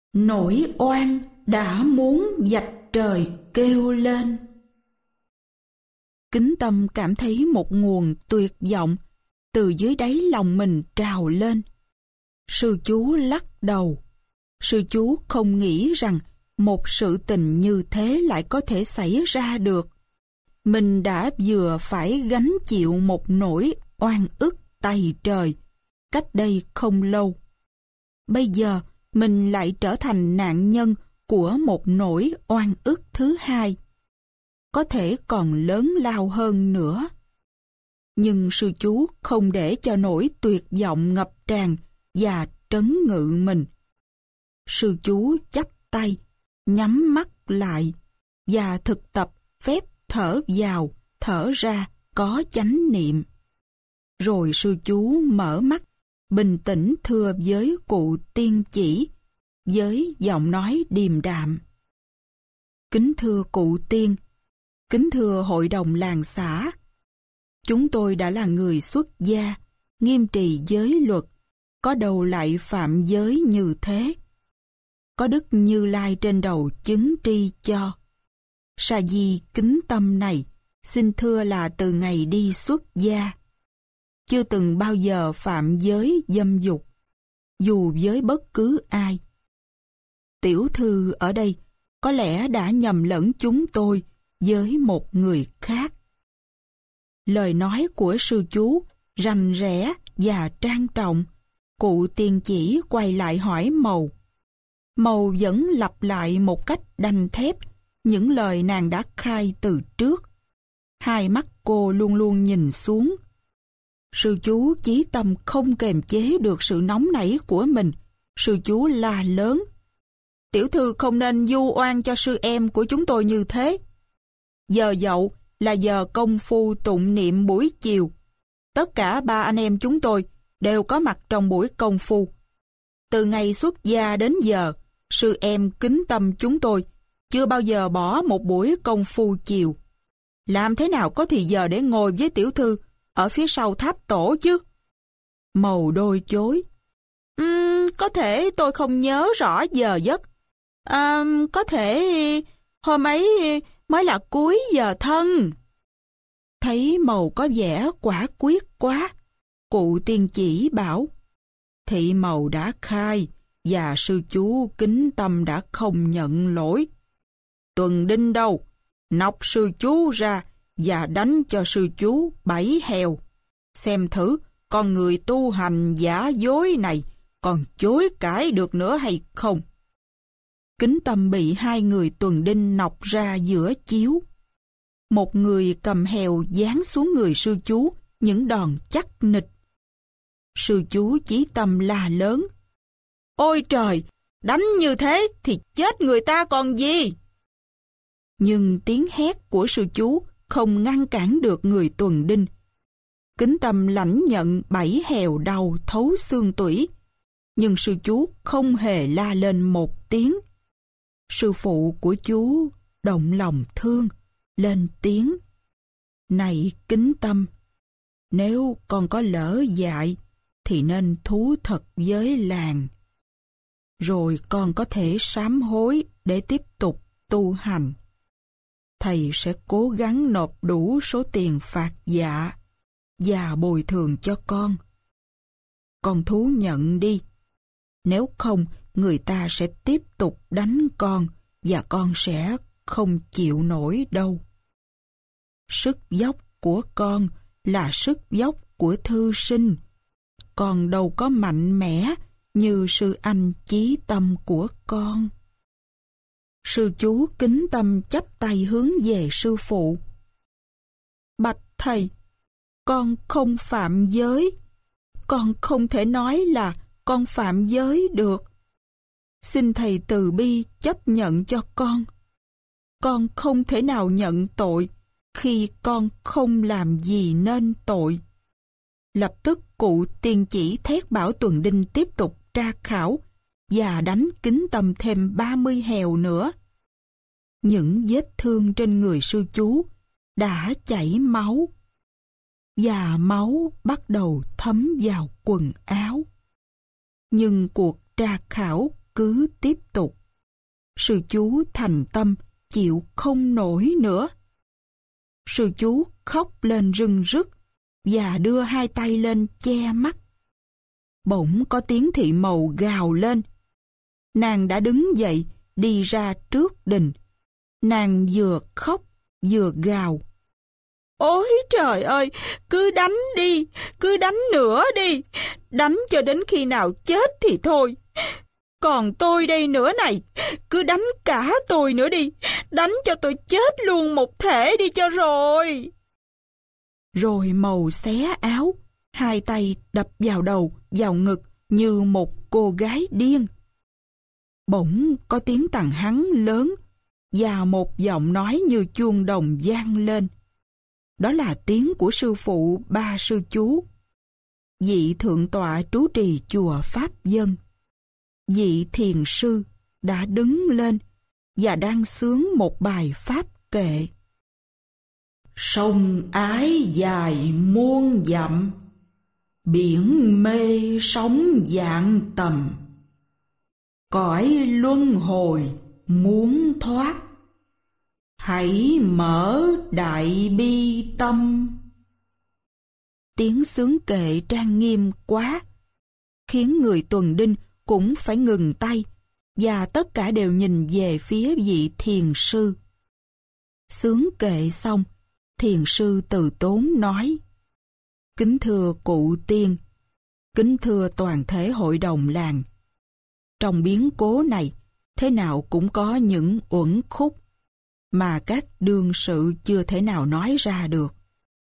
Nỗi oan đã muốn vạch trời kêu lên. Kính Tâm cảm thấy một nguồn tuyệt vọng từ dưới đáy lòng mình trào lên. Sư chú lắc đầu. Sư chú không nghĩ rằng một sự tình như thế lại có thể xảy ra được. Mình đã vừa phải gánh chịu một nỗi oan ức tày trời cách đây không lâu. Bây giờ mình lại trở thành nạn nhân của một nỗi oan ức thứ hai, có thể còn lớn lao hơn nữa. Nhưng sư chú không để cho nỗi tuyệt vọng ngập tràn và trấn ngự mình. Sư chú chắp tay, nhắm mắt lại và thực tập phép thở vào, thở ra có chánh niệm. Rồi sư chú mở mắt, bình tĩnh thưa với cụ tiên chỉ, với giọng nói điềm đạm. Kính thưa cụ tiên, kính thưa hội đồng làng xã, chúng tôi đã là người xuất gia, nghiêm trì giới luật, có đâu lại phạm giới như thế. Có Đức Như Lai trên đầu chứng tri cho. Sa di Kính Tâm này, xin thưa là từ ngày đi xuất gia, chưa từng bao giờ phạm giới dâm dục, dù với bất cứ ai. Tiểu thư ở đây có lẽ đã nhầm lẫn chúng tôi với một người khác. Lời nói của sư chú rành rẽ và trang trọng. Cụ tiên chỉ quay lại hỏi Mầu. Mầu vẫn lặp lại một cách đanh thép những lời nàng đã khai từ trước. Hai mắt cô luôn luôn nhìn xuống. Sư chú Chí Tâm không kềm chế được sự nóng nảy của mình. Sư chú la lớn: Tiểu thư không nên vu oan cho sư em của chúng tôi như thế. Giờ dậu là giờ công phu tụng niệm buổi chiều. Tất cả ba anh em chúng tôi đều có mặt trong buổi công phu. Từ ngày xuất gia đến giờ, sư em Kính Tâm chúng tôi chưa bao giờ bỏ một buổi công phu chiều. Làm thế nào có thì giờ để ngồi với tiểu thư ở phía sau tháp tổ chứ? Mầu đôi chối: Có thể tôi không nhớ rõ giờ giấc. Có thể hôm ấy mới là cuối giờ thân. Thấy Mầu có vẻ quả quyết quá, cụ tiên chỉ bảo: Thị Mầu đã khai và sư chú Kính Tâm đã không nhận lỗi. Tuần Đinh đâu, nọc sư chú ra và đánh cho sư chú 7 heo. Xem thử con người tu hành giả dối này còn chối cãi được nữa hay không. Kính Tâm bị hai người Tuần Đinh nọc ra giữa chiếu. Một người cầm hèo giáng xuống người sư chú những đòn chắc nịch. Sư chú Chí Tâm la lớn: Ôi trời, đánh như thế thì chết người ta còn gì. Nhưng tiếng hét của sư chú không ngăn cản được người Tuần Đinh. Kính Tâm lãnh nhận 7 hèo đau thấu xương tủy, nhưng sư chú không hề la lên một tiếng. Sư phụ của chú động lòng thương, lên tiếng: Này Kính Tâm, nếu con có lỡ dại thì nên thú thật với làng. Rồi con có thể sám hối để tiếp tục tu hành. Thầy sẽ cố gắng nộp đủ số tiền phạt dạ và bồi thường cho con. Con thú nhận đi. Nếu không, người ta sẽ tiếp tục đánh con và con sẽ không chịu nổi đâu. Sức dốc của con là sức dốc của thư sinh. Con đâu có mạnh mẽ như sư anh Chí Tâm của con. Sư chú Kính Tâm chắp tay hướng về sư phụ. Bạch thầy, con không phạm giới. Con không thể nói là con phạm giới được. Xin thầy từ bi chấp nhận cho con. Con không thể nào nhận tội khi con không làm gì nên tội. Lập tức cụ tiên chỉ thét bảo Tuần Đinh tiếp tục tra khảo và đánh Kính Tâm thêm 30 hèo nữa. Những vết thương trên người sư chú đã chảy máu, và máu bắt đầu thấm vào quần áo. Nhưng cuộc tra khảo cứ tiếp tục. Sư chú thành tâm, chịu không nổi nữa. Sư chú khóc lên rưng rức và đưa hai tay lên che mắt. Bỗng có tiếng thị mầu gào lên. Nàng đã đứng dậy, đi ra trước đình. Nàng vừa khóc, vừa gào. Ôi trời ơi, cứ đánh đi, cứ đánh nữa đi. Đánh cho đến khi nào chết thì thôi. Còn tôi đây nữa này, cứ đánh cả tôi nữa đi. Đánh cho tôi chết luôn một thể đi cho rồi. Rồi mầu xé áo, hai tay đập vào đầu, vào ngực như một cô gái điên. Bỗng có tiếng tằng hắng lớn và một giọng nói như chuông đồng vang lên. Đó là tiếng của sư phụ Ba Sư Chú, vị thượng tọa trú trì chùa Pháp Dân. Vị thiền sư đã đứng lên và đang xướng một bài pháp kệ. Sông ái dài muôn dặm, biển mê sóng vạn tầm. Cõi luân hồi muốn thoát, hãy mở đại bi tâm. Tiếng xướng kệ trang nghiêm quá, khiến người tuần đinh cũng phải ngừng tay, và tất cả đều nhìn về phía vị thiền sư. Xướng kệ xong, thiền sư từ tốn nói: Kính thưa cụ tiên, kính thưa toàn thể hội đồng làng, trong biến cố này, thế nào cũng có những uẩn khúc mà các đương sự chưa thể nào nói ra được.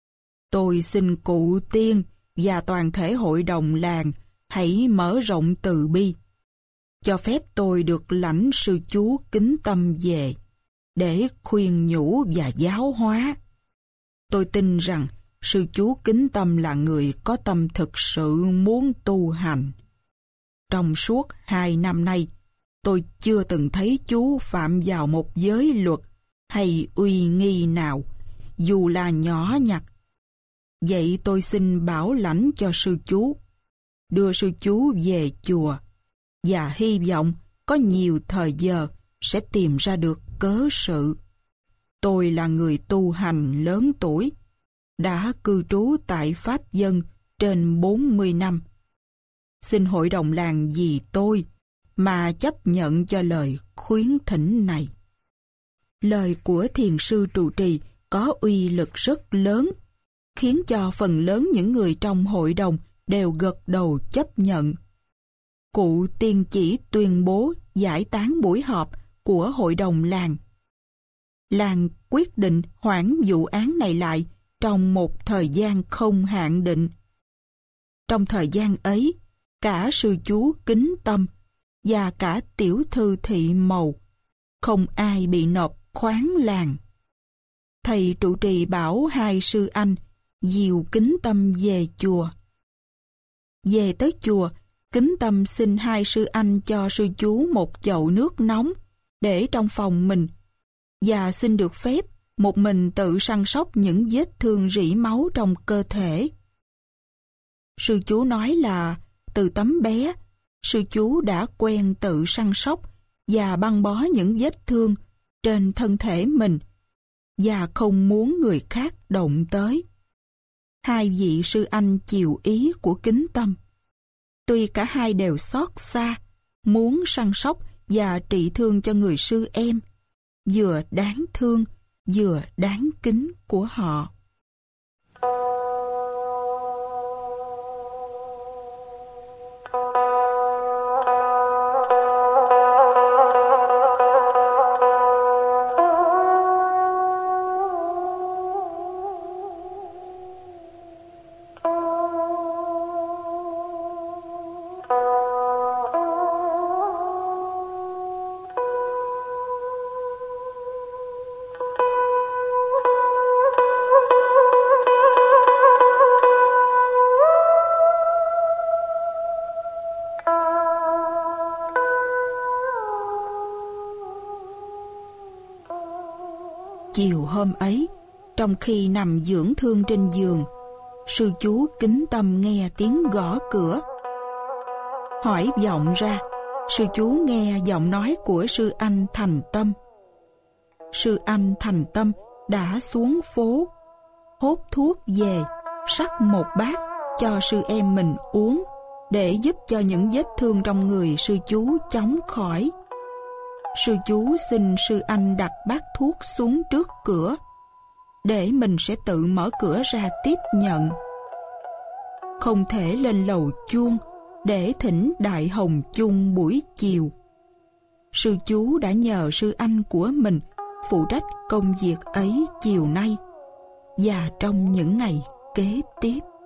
Tôi xin cụ tiên và toàn thể hội đồng làng hãy mở rộng từ bi, cho phép tôi được lãnh sư chú Kính Tâm về để khuyên nhủ và giáo hóa. Tôi tin rằng sư chú Kính Tâm là người có tâm thực sự muốn tu hành. Trong suốt 2 năm nay, tôi chưa từng thấy chú phạm vào một giới luật hay uy nghi nào, dù là nhỏ nhặt. Vậy tôi xin bảo lãnh cho sư chú, đưa sư chú về chùa, và hy vọng có nhiều thời giờ sẽ tìm ra được cớ sự. Tôi là người tu hành lớn tuổi, đã cư trú tại Pháp Dân trên 40 năm. Xin hội đồng làng vì tôi mà chấp nhận cho lời khuyến thỉnh này. Lời của thiền sư trụ trì có uy lực rất lớn, khiến cho phần lớn những người trong hội đồng đều gật đầu chấp nhận. Cụ tiên chỉ tuyên bố giải tán buổi họp của hội đồng làng. Làng quyết định hoãn vụ án này lại trong một thời gian không hạn định. Trong thời gian ấy, cả sư chú Kính Tâm và cả tiểu thư thị mầu, không ai bị nộp khoán làng. Thầy trụ trì bảo hai sư anh dìu Kính Tâm về chùa. Về tới chùa, Kính Tâm xin hai sư anh cho sư chú một chậu nước nóng để trong phòng mình, và xin được phép một mình tự săn sóc những vết thương rỉ máu trong cơ thể. Sư chú nói là từ tấm bé, sư chú đã quen tự săn sóc và băng bó những vết thương trên thân thể mình, và không muốn người khác động tới. Hai vị sư anh chiều ý của Kính Tâm. Tuy cả hai đều xót xa, muốn săn sóc và trị thương cho người sư em, vừa đáng thương, vừa đáng kính của họ. Chiều hôm ấy, trong khi nằm dưỡng thương trên giường, sư chú Kính Tâm nghe tiếng gõ cửa. Hỏi vọng ra, Sư chú nghe giọng nói của sư anh thành tâm. Sư anh thành tâm đã xuống phố, hốt thuốc về, sắc một bát cho sư em mình uống, để giúp cho những vết thương trong người sư chú chóng khỏi. Sư chú xin sư anh đặt bát thuốc xuống trước cửa, để mình sẽ tự mở cửa ra tiếp nhận. Không thể lên lầu chuông để thỉnh đại hồng chung buổi chiều. Sư chú đã nhờ sư anh của mình phụ trách công việc ấy chiều nay và trong những ngày kế tiếp.